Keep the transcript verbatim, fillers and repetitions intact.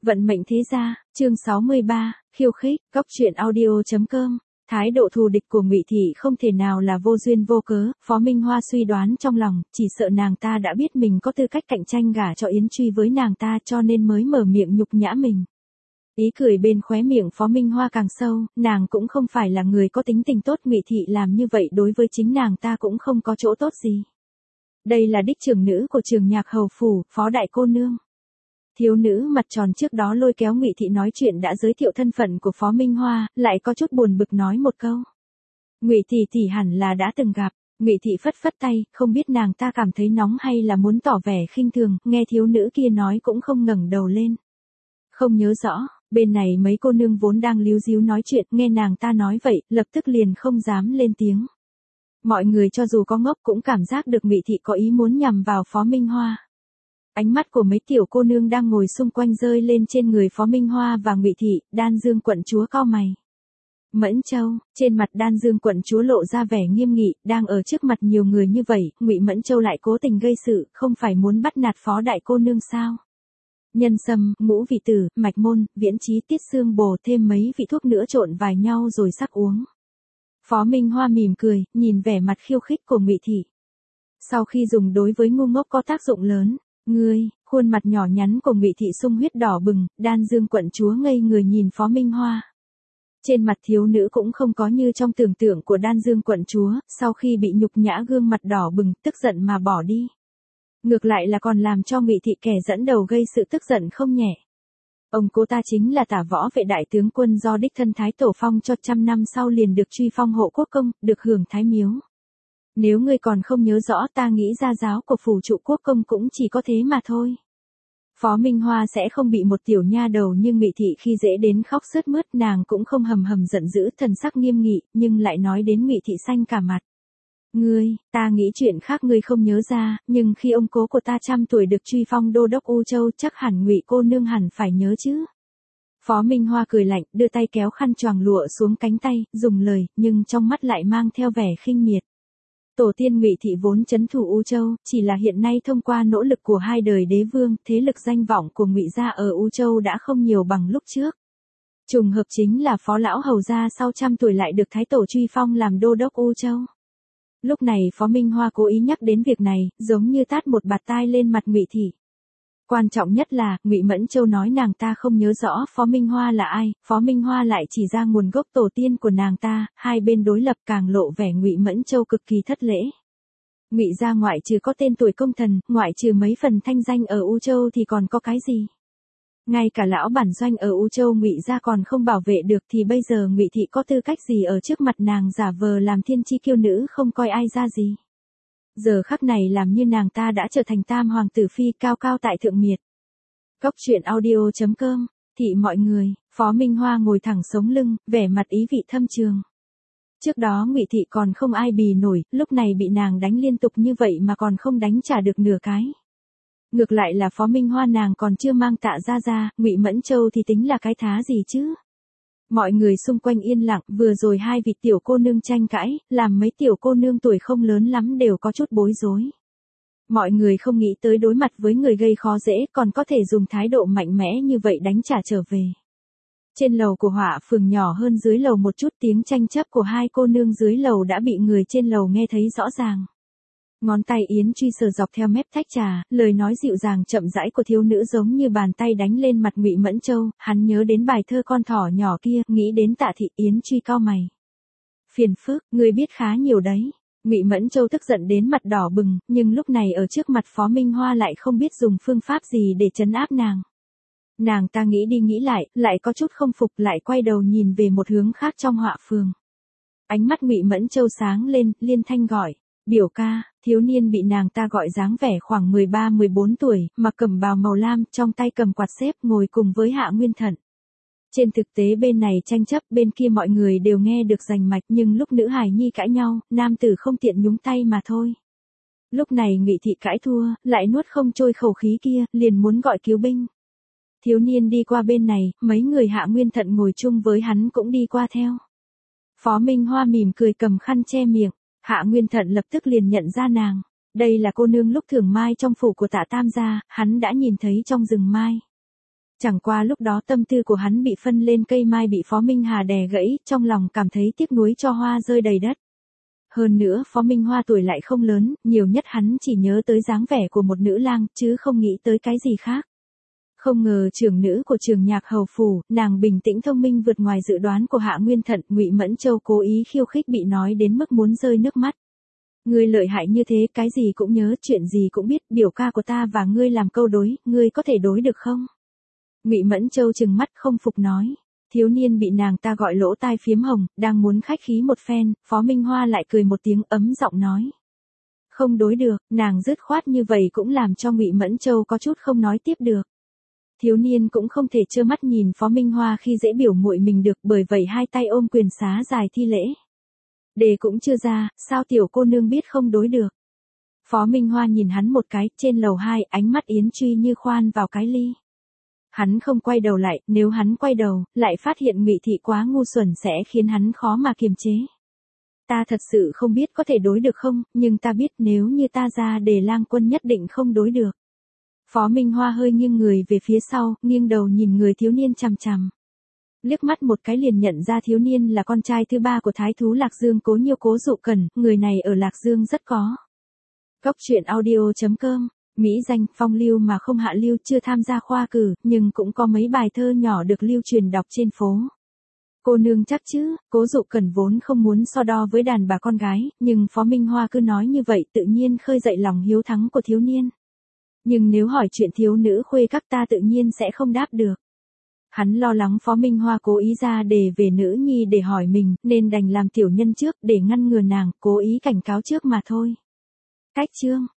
Vận mệnh thế gia, chương sáu mươi ba, khiêu khích, góc truyện audio chấm com. Thái độ thù địch của Ngụy Thị không thể nào là vô duyên vô cớ, Phó Minh Hoa suy đoán trong lòng, chỉ sợ nàng ta đã biết mình có tư cách cạnh tranh gả cho Yến Truy với nàng ta cho nên mới mở miệng nhục nhã mình. Ý cười bên khóe miệng Phó Minh Hoa càng sâu, nàng cũng không phải là người có tính tình tốt, Ngụy Thị làm như vậy đối với chính nàng ta cũng không có chỗ tốt gì. Đây là đích trưởng nữ của Trường Nhạc Hầu Phủ, Phó đại cô nương. Thiếu nữ mặt tròn trước đó lôi kéo Ngụy Thị nói chuyện đã giới thiệu thân phận của Phó Minh Hoa, lại có chút buồn bực nói một câu. Ngụy tỷ tỷ hẳn là đã từng gặp. Ngụy Thị phất phất tay, không biết nàng ta cảm thấy nóng hay là muốn tỏ vẻ khinh thường, nghe thiếu nữ kia nói cũng không ngẩng đầu lên. Không nhớ rõ, bên này mấy cô nương vốn đang líu díu nói chuyện, nghe nàng ta nói vậy, lập tức liền không dám lên tiếng. Mọi người cho dù có ngốc cũng cảm giác được Ngụy Thị có ý muốn nhằm vào Phó Minh Hoa. Ánh mắt của mấy tiểu cô nương đang ngồi xung quanh rơi lên trên người Phó Minh Hoa và Ngụy Thị, Đan Dương quận chúa cau mày. Mẫn Châu, trên mặt Đan Dương quận chúa lộ ra vẻ nghiêm nghị, đang ở trước mặt nhiều người như vậy, Ngụy Mẫn Châu lại cố tình gây sự, không phải muốn bắt nạt Phó đại cô nương sao? Nhân sâm, ngũ vị tử, mạch môn, viễn trí, tiết xương bồ thêm mấy vị thuốc nữa trộn vài nhau rồi sắc uống. Phó Minh Hoa mỉm cười, nhìn vẻ mặt khiêu khích của Ngụy Thị. Sau khi dùng đối với ngu ngốc có tác dụng lớn. Ngươi, khuôn mặt nhỏ nhắn của Ngụy Thị sung huyết đỏ bừng, Đan Dương quận chúa ngây người nhìn Phó Minh Hoa. Trên mặt thiếu nữ cũng không có như trong tưởng tượng của Đan Dương quận chúa, sau khi bị nhục nhã gương mặt đỏ bừng, tức giận mà bỏ đi. Ngược lại là còn làm cho Ngụy Thị kẻ dẫn đầu gây sự tức giận không nhẹ. Ông cô ta chính là Tả Võ Vệ đại tướng quân do đích thân Thái Tổ phong cho trăm năm sau liền được truy phong hộ quốc công, được hưởng Thái Miếu. Nếu ngươi còn không nhớ rõ, ta nghĩ gia giáo của phủ trụ quốc công cũng chỉ có thế mà thôi. Phó Minh Hoa sẽ không bị một tiểu nha đầu như Ngụy Thị khi dễ đến khóc sướt mướt, nàng cũng không hầm hầm giận dữ, thần sắc nghiêm nghị, nhưng lại nói đến Ngụy Thị xanh cả mặt. Ngươi, ta nghĩ chuyện khác ngươi không nhớ ra, nhưng khi ông cố của ta trăm tuổi được truy phong đô đốc U Châu, chắc hẳn Ngụy cô nương hẳn phải nhớ chứ. Phó Minh Hoa cười lạnh, đưa tay kéo khăn choàng lụa xuống cánh tay, dùng lời, nhưng trong mắt lại mang theo vẻ khinh miệt. Tổ tiên Ngụy Thị vốn trấn thủ U Châu, chỉ là hiện nay thông qua nỗ lực của hai đời đế vương, thế lực danh vọng của Ngụy gia ở U Châu đã không nhiều bằng lúc trước. Trùng hợp chính là Phó lão hầu gia sau trăm tuổi lại được Thái Tổ truy phong làm đô đốc U Châu. Lúc này Phó Minh Hoa cố ý nhắc đến việc này, giống như tát một bạt tai lên mặt Ngụy Thị. Quan trọng nhất là, Ngụy Mẫn Châu nói nàng ta không nhớ rõ Phó Minh Hoa là ai, Phó Minh Hoa lại chỉ ra nguồn gốc tổ tiên của nàng ta, hai bên đối lập càng lộ vẻ Ngụy Mẫn Châu cực kỳ thất lễ. Ngụy gia ngoại trừ có tên tuổi công thần, ngoại trừ mấy phần thanh danh ở U Châu thì còn có cái gì? Ngay cả lão bản doanh ở U Châu Ngụy gia còn không bảo vệ được thì bây giờ Ngụy Thị có tư cách gì ở trước mặt nàng giả vờ làm thiên chi kiêu nữ không coi ai ra gì? Giờ khắc này làm như nàng ta đã trở thành tam hoàng tử phi cao cao tại thượng miệt. Góc truyện audio chấm com, thị mọi người, Phó Minh Hoa ngồi thẳng sống lưng, vẻ mặt ý vị thâm trường. Trước đó Ngụy Thị còn không ai bì nổi, lúc này bị nàng đánh liên tục như vậy mà còn không đánh trả được nửa cái. Ngược lại là Phó Minh Hoa nàng còn chưa mang Tạ ra ra, Ngụy Mẫn Châu thì tính là cái thá gì chứ? Mọi người xung quanh yên lặng, vừa rồi hai vị tiểu cô nương tranh cãi, làm mấy tiểu cô nương tuổi không lớn lắm đều có chút bối rối. Mọi người không nghĩ tới đối mặt với người gây khó dễ còn có thể dùng thái độ mạnh mẽ như vậy đánh trả trở về. Trên lầu của Họa phường nhỏ hơn dưới lầu một chút, tiếng tranh chấp của hai cô nương dưới lầu đã bị người trên lầu nghe thấy rõ ràng. Ngón tay Yến Truy sờ dọc theo mép tách trà, lời nói dịu dàng chậm rãi của thiếu nữ giống như bàn tay đánh lên mặt Ngụy Mẫn Châu, hắn nhớ đến bài thơ con thỏ nhỏ kia, nghĩ đến Tạ thị. Yến Truy cau mày. Phiền phức, ngươi biết khá nhiều đấy. Ngụy Mẫn Châu tức giận đến mặt đỏ bừng, nhưng lúc này ở trước mặt Phó Minh Hoa lại không biết dùng phương pháp gì để trấn áp nàng. Nàng ta nghĩ đi nghĩ lại, lại có chút không phục, lại quay đầu nhìn về một hướng khác trong Họa phường. Ánh mắt Ngụy Mẫn Châu sáng lên, liên thanh gọi. Biểu ca, thiếu niên bị nàng ta gọi dáng vẻ khoảng mười ba mười bốn tuổi, mặc cẩm bào màu lam, trong tay cầm quạt xếp ngồi cùng với Hạ Nguyên Thận. Trên thực tế bên này tranh chấp, bên kia mọi người đều nghe được rành mạch, nhưng lúc nữ hài nhi cãi nhau, nam tử không tiện nhúng tay mà thôi. Lúc này Ngụy Thị cãi thua, lại nuốt không trôi khẩu khí kia, liền muốn gọi cứu binh. Thiếu niên đi qua bên này, mấy người Hạ Nguyên Thận ngồi chung với hắn cũng đi qua theo. Phó Minh Hoa mỉm cười cầm khăn che miệng. Hạ Nguyên Thận lập tức liền nhận ra nàng. Đây là cô nương lúc thường mai trong phủ của Tạ Tam gia, hắn đã nhìn thấy trong rừng mai. Chẳng qua lúc đó tâm tư của hắn bị phân lên cây mai bị Phó Minh Hà đè gãy, trong lòng cảm thấy tiếc nuối cho hoa rơi đầy đất. Hơn nữa Phó Minh Hoa tuổi lại không lớn, nhiều nhất hắn chỉ nhớ tới dáng vẻ của một nữ lang, chứ không nghĩ tới cái gì khác. Không ngờ trưởng nữ của Trường Nhạc Hầu phủ, nàng bình tĩnh thông minh vượt ngoài dự đoán của Hạ Nguyên Thận, Ngụy Mẫn Châu cố ý khiêu khích bị nói đến mức muốn rơi nước mắt. Ngươi lợi hại như thế, cái gì cũng nhớ, chuyện gì cũng biết, biểu ca của ta và ngươi làm câu đối, ngươi có thể đối được không? Ngụy Mẫn Châu trừng mắt không phục nói. Thiếu niên bị nàng ta gọi lỗ tai phiếm hồng, đang muốn khách khí một phen, Phó Minh Hoa lại cười một tiếng ấm giọng nói. Không đối được, nàng dứt khoát như vậy cũng làm cho Ngụy Mẫn Châu có chút không nói tiếp được. Thiếu niên cũng không thể trơ mắt nhìn Phó Minh Hoa khi dễ biểu muội mình được, bởi vậy hai tay ôm quyền xá dài thi lễ. Đề cũng chưa ra, sao tiểu cô nương biết không đối được. Phó Minh Hoa nhìn hắn một cái, trên lầu hai, ánh mắt yến truy như khoan vào cái ly. Hắn không quay đầu lại, nếu hắn quay đầu, lại phát hiện Ngụy thị quá ngu xuẩn sẽ khiến hắn khó mà kiềm chế. Ta thật sự không biết có thể đối được không, nhưng ta biết nếu như ta ra đề lang quân nhất định không đối được. Phó Minh Hoa hơi nghiêng người về phía sau, nghiêng đầu nhìn người thiếu niên chằm chằm. Liếc mắt một cái liền nhận ra thiếu niên là con trai thứ ba của Thái thú Lạc Dương Cố Nhiêu Cố Dụ Cẩn, người này ở Lạc Dương rất có. Góc truyện audio chấm com, mỹ danh, phong lưu mà không hạ lưu, chưa tham gia khoa cử, nhưng cũng có mấy bài thơ nhỏ được lưu truyền đọc trên phố. Cô nương chắc chứ, Cố Dụ Cẩn vốn không muốn so đo với đàn bà con gái, nhưng Phó Minh Hoa cứ nói như vậy tự nhiên khơi dậy lòng hiếu thắng của thiếu niên. Nhưng nếu hỏi chuyện thiếu nữ khuê các ta tự nhiên sẽ không đáp được. Hắn lo lắng Phó Minh Hoa cố ý ra đề về nữ nhi để hỏi mình, nên đành làm tiểu nhân trước để ngăn ngừa nàng, cố ý cảnh cáo trước mà thôi. Cách chương